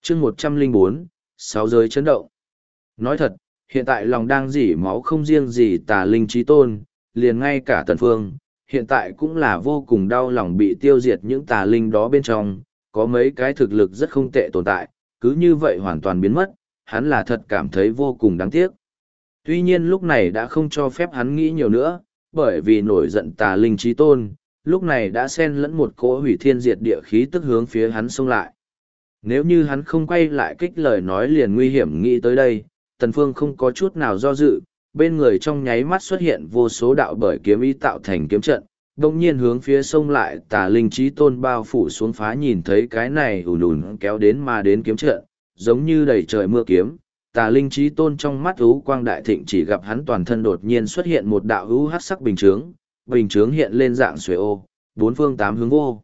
chương 104, sáu giới chấn động. Nói thật, hiện tại lòng đang dỉ máu không riêng gì tà linh trí tôn, liền ngay cả Tần Phương, hiện tại cũng là vô cùng đau lòng bị tiêu diệt những tà linh đó bên trong, có mấy cái thực lực rất không tệ tồn tại, cứ như vậy hoàn toàn biến mất, hắn là thật cảm thấy vô cùng đáng tiếc. Tuy nhiên lúc này đã không cho phép hắn nghĩ nhiều nữa, bởi vì nổi giận tà linh trí tôn, lúc này đã xen lẫn một cỗ hủy thiên diệt địa khí tức hướng phía hắn xông lại. Nếu như hắn không quay lại kích lời nói liền nguy hiểm nghĩ tới đây, Tần Phương không có chút nào do dự, bên người trong nháy mắt xuất hiện vô số đạo bởi kiếm ý tạo thành kiếm trận, đồng nhiên hướng phía sông lại tà linh trí tôn bao phủ xuống phá nhìn thấy cái này ùn ùn kéo đến mà đến kiếm trận, giống như đầy trời mưa kiếm. Tà linh trí tôn trong mắt ú quang đại thịnh chỉ gặp hắn toàn thân đột nhiên xuất hiện một đạo ú hắc sắc bình chướng hiện lên dạng xuề ô, bốn phương tám hướng vô.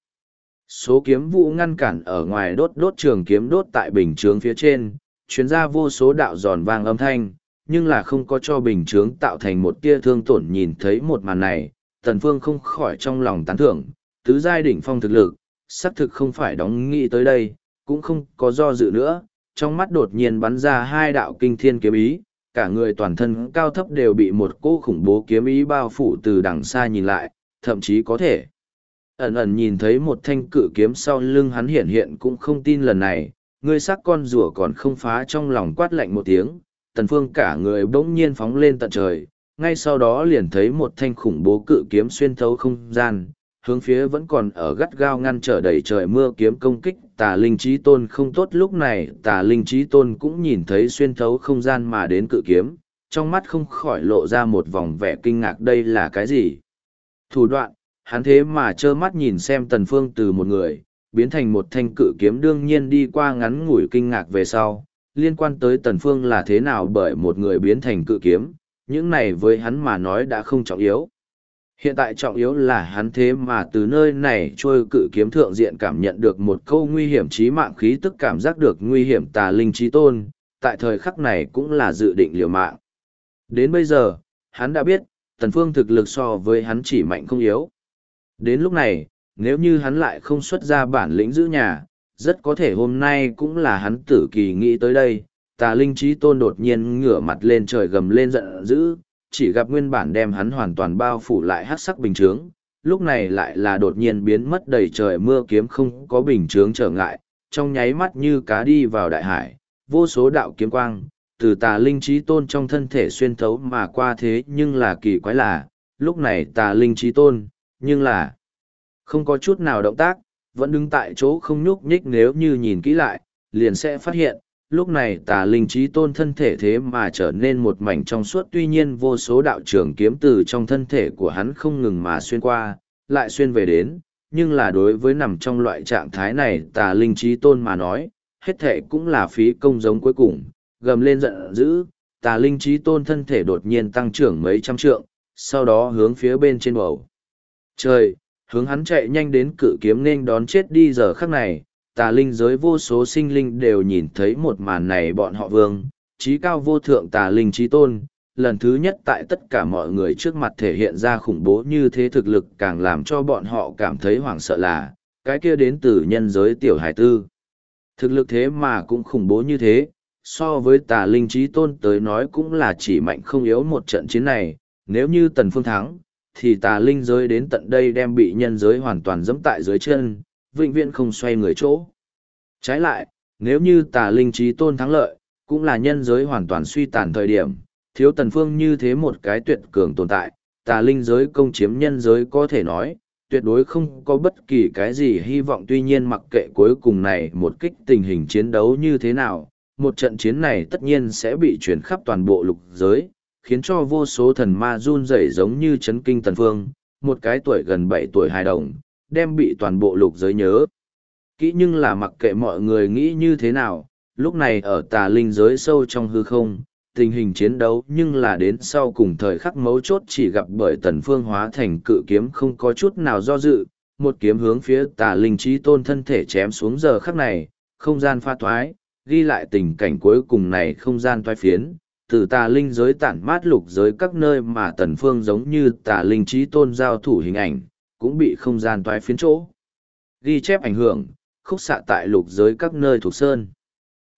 Số kiếm vụ ngăn cản ở ngoài đốt trường kiếm đốt tại bình chướng phía trên, chuyến ra vô số đạo giòn vang âm thanh, nhưng là không có cho bình chướng tạo thành một tia thương tổn. Nhìn thấy một màn này, Tần Phương không khỏi trong lòng tán thưởng, tứ giai đỉnh phong thực lực, xác thực không phải đóng nghĩ tới đây, cũng không có do dự nữa, trong mắt đột nhiên bắn ra hai đạo kinh thiên kiếm ý, cả người toàn thân cao thấp đều bị một cỗ khủng bố kiếm ý bao phủ từ đằng xa nhìn lại, thậm chí có thể ẩn ẩn nhìn thấy một thanh cự kiếm sau lưng hắn hiện cũng không tin lần này, ngươi xác con rùa còn không phá trong lòng quát lạnh một tiếng, Tần Phương cả người bỗng nhiên phóng lên tận trời, ngay sau đó liền thấy một thanh khủng bố cự kiếm xuyên thấu không gian, hướng phía vẫn còn ở gắt gao ngăn trở đầy trời mưa kiếm công kích tà linh trí tôn không tốt. Lúc này tà linh trí tôn cũng nhìn thấy xuyên thấu không gian mà đến cự kiếm, trong mắt không khỏi lộ ra một vòng vẻ kinh ngạc, đây là cái gì? Thủ đoạn, hắn thế mà trơ mắt nhìn xem Tần Phương từ một người, biến thành một thanh cự kiếm. Đương nhiên đi qua ngắn ngủi kinh ngạc về sau, liên quan tới Tần Phương là thế nào bởi một người biến thành cự kiếm, những này với hắn mà nói đã không trọng yếu. Hiện tại trọng yếu là hắn thế mà từ nơi này trôi cự kiếm thượng diện cảm nhận được một câu nguy hiểm chí mạng khí tức, cảm giác được nguy hiểm tà linh chí tôn, tại thời khắc này cũng là dự định liều mạng. Đến bây giờ, hắn đã biết, Tần Phương thực lực so với hắn chỉ mạnh không yếu. Đến lúc này, nếu như hắn lại không xuất ra bản lĩnh giữ nhà, rất có thể hôm nay cũng là hắn tử kỳ. Nghĩ tới đây, tà linh chí tôn đột nhiên ngửa mặt lên trời gầm lên giận dữ, chỉ gặp nguyên bản đem hắn hoàn toàn bao phủ lại hắc sắc bình chướng, lúc này lại là đột nhiên biến mất đầy trời mưa kiếm, không có bình chướng trở ngại, trong nháy mắt như cá đi vào đại hải, vô số đạo kiếm quang từ tà linh chí tôn trong thân thể xuyên thấu mà qua. Thế nhưng là kỳ quái là, lúc này tà linh chí tôn, nhưng là không có chút nào động tác, vẫn đứng tại chỗ không nhúc nhích. Nếu như nhìn kỹ lại, liền sẽ phát hiện, lúc này tà linh chí tôn thân thể thế mà trở nên một mảnh trong suốt. Tuy nhiên vô số đạo trường kiếm từ trong thân thể của hắn không ngừng mà xuyên qua, lại xuyên về đến, nhưng là đối với nằm trong loại trạng thái này tà linh chí tôn mà nói, hết thể cũng là phí công. Giống cuối cùng, gầm lên giận dữ, tà linh chí tôn thân thể đột nhiên tăng trưởng mấy trăm trượng, sau đó hướng phía bên trên bầu trời, hướng hắn chạy nhanh đến, cự kiếm nên đón chết đi. Giờ khắc này, tà linh giới vô số sinh linh đều nhìn thấy một màn này, bọn họ vương, trí cao vô thượng tà linh chí tôn, lần thứ nhất tại tất cả mọi người trước mặt thể hiện ra khủng bố như thế thực lực, càng làm cho bọn họ cảm thấy hoảng sợ là, cái kia đến từ nhân giới tiểu hải tư. Thực lực thế mà cũng khủng bố như thế, so với tà linh chí tôn tới nói cũng là chỉ mạnh không yếu. Một trận chiến này, nếu như Tần Phương thắng, thì tà linh giới đến tận đây đem bị nhân giới hoàn toàn dẫm tại dưới chân, vĩnh viễn không xoay người chỗ. Trái lại, nếu như tà linh chí tôn thắng lợi, cũng là nhân giới hoàn toàn suy tàn thời điểm, thiếu Tần Phương như thế một cái tuyệt cường tồn tại, tà linh giới công chiếm nhân giới có thể nói, tuyệt đối không có bất kỳ cái gì hy vọng. Tuy nhiên mặc kệ cuối cùng này một kích tình hình chiến đấu như thế nào, một trận chiến này tất nhiên sẽ bị truyền khắp toàn bộ lục giới, khiến cho vô số thần ma run rẩy, giống như chấn kinh Tần Phương, một cái tuổi gần 7 tuổi hài đồng, đem bị toàn bộ lục giới nhớ kỹ. Nhưng là mặc kệ mọi người nghĩ như thế nào, lúc này ở tà linh giới sâu trong hư không, tình hình chiến đấu nhưng là đến sau cùng thời khắc mấu chốt, chỉ gặp bởi Tần Phương hóa thành cự kiếm không có chút nào do dự, một kiếm hướng phía tà linh chí tôn thân thể chém xuống. Giờ khắc này, không gian pha thoái, ghi lại tình cảnh cuối cùng này, không gian toái phiến, từ tà linh giới tản mát lục giới các nơi mà Tần Phương giống như tà linh chí tôn giao thủ hình ảnh, cũng bị không gian toái phiến chỗ ghi chép ảnh hưởng, khúc xạ tại lục giới các nơi thuộc sơn.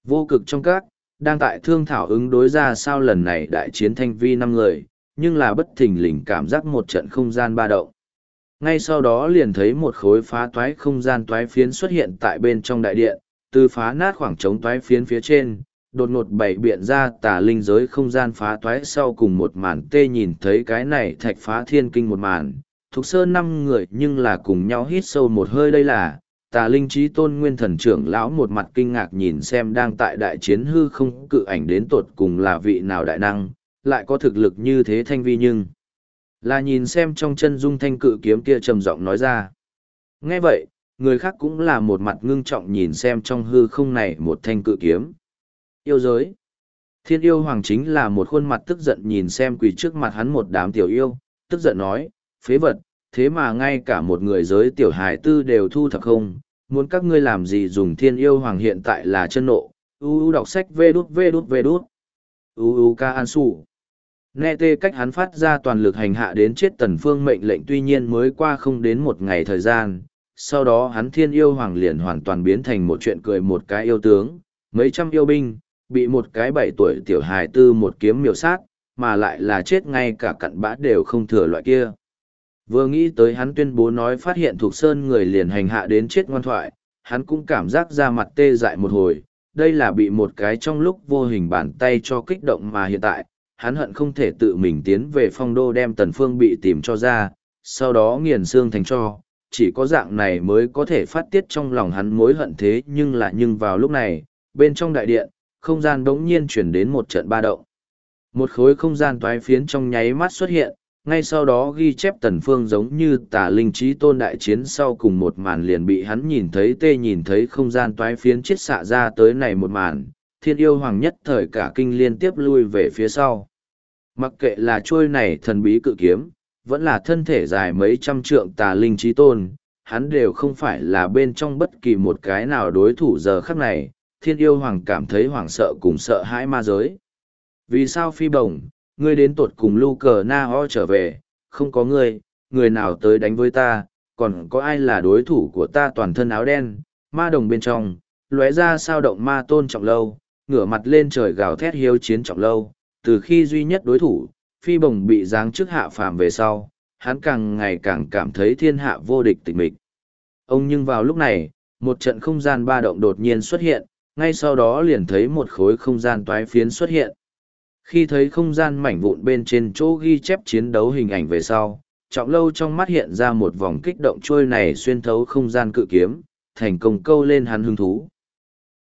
Vô cực trong các, đang tại thương thảo ứng đối ra sao lần này đại chiến thanh vi 5 người, nhưng là bất thình lình cảm giác một trận không gian ba động. Ngay sau đó liền thấy một khối phá toái không gian toái phiến xuất hiện tại bên trong đại điện, từ phá nát khoảng trống toái phiến phía trên, đột ngột bày biện ra tà linh giới không gian phá toái sau cùng một màn tê nhìn thấy cái này thạch phá thiên kinh một màn. Thục Sơn 5 người nhưng là cùng nhau hít sâu một hơi, đây là tà linh trí tôn nguyên thần trưởng lão một mặt kinh ngạc nhìn xem đang tại đại chiến hư không cự ảnh đến tột cùng là vị nào đại năng, lại có thực lực như thế thanh vi nhưng là nhìn xem trong chân dung thanh cự kiếm kia trầm giọng nói ra. Nghe vậy, người khác cũng là một mặt ngưng trọng nhìn xem trong hư không này một thanh cự kiếm. Yêu giới. Thiên yêu hoàng chính là một khuôn mặt tức giận nhìn xem quỳ trước mặt hắn một đám tiểu yêu, tức giận nói, phế vật, thế mà ngay cả một người giới tiểu hài tư đều thu thập không, muốn các ngươi làm gì dùng thiên yêu hoàng hiện tại là chân nộ, đọc sách vê đút. Ca an su. Nghe tê cách hắn phát ra toàn lực hành hạ đến chết Tần Phương mệnh lệnh tuy nhiên mới qua không đến một ngày thời gian, sau đó hắn thiên yêu hoàng liền hoàn toàn biến thành một chuyện cười một cái yêu tướng, mấy trăm yêu binh, bị một cái 7 tuổi tiểu hài tư một kiếm miểu sát, mà lại là chết ngay cả cặn bã đều không thừa loại kia. Vừa nghĩ tới hắn tuyên bố nói phát hiện Thục Sơn người liền hành hạ đến chết ngoan thoại, hắn cũng cảm giác ra mặt tê dại một hồi, đây là bị một cái trong lúc vô hình bàn tay cho kích động mà hiện tại, hắn hận không thể tự mình tiến về phong đô đem Tần Phương bị tìm cho ra, sau đó nghiền xương thành tro, chỉ có dạng này mới có thể phát tiết trong lòng hắn mối hận thế nhưng vào lúc này, bên trong đại điện, không gian đống nhiên chuyển đến một trận ba động. Một khối không gian toái phiến trong nháy mắt xuất hiện, ngay sau đó ghi chép Tần Phương giống như tà linh trí tôn đại chiến sau cùng một màn liền bị hắn nhìn thấy không gian toái phiến chiết xạ ra tới này một màn, thiên yêu hoàng nhất thời cả kinh liên tiếp lui về phía sau. Mặc kệ là trôi này thần bí cự kiếm, vẫn là thân thể dài mấy trăm trượng tà linh trí tôn, hắn đều không phải là bên trong bất kỳ một cái nào đối thủ giờ khắc này, thiên yêu hoàng cảm thấy hoảng sợ cùng sợ hãi ma giới. Vì sao phi bổng, ngươi đến tột cùng lưu cờ na ho trở về, không có ngươi, người nào tới đánh với ta, còn có ai là đối thủ của ta toàn thân áo đen, ma đồng bên trong, lóe ra sao động ma tôn trọng lâu, ngửa mặt lên trời gào thét hiếu chiến trọng lâu, từ khi duy nhất đối thủ, phi bổng bị giáng chức hạ phàm về sau, hắn càng ngày càng cảm thấy thiên hạ vô địch tịch mịch. Ông nhưng vào lúc này, một trận không gian ba động đột nhiên xuất hiện, ngay sau đó liền thấy một khối không gian toái phiến xuất hiện. Khi thấy không gian mảnh vụn bên trên chỗ ghi chép chiến đấu hình ảnh về sau, trọng lâu trong mắt hiện ra một vòng kích động trôi này xuyên thấu không gian cự kiếm, thành công câu lên hắn hứng thú.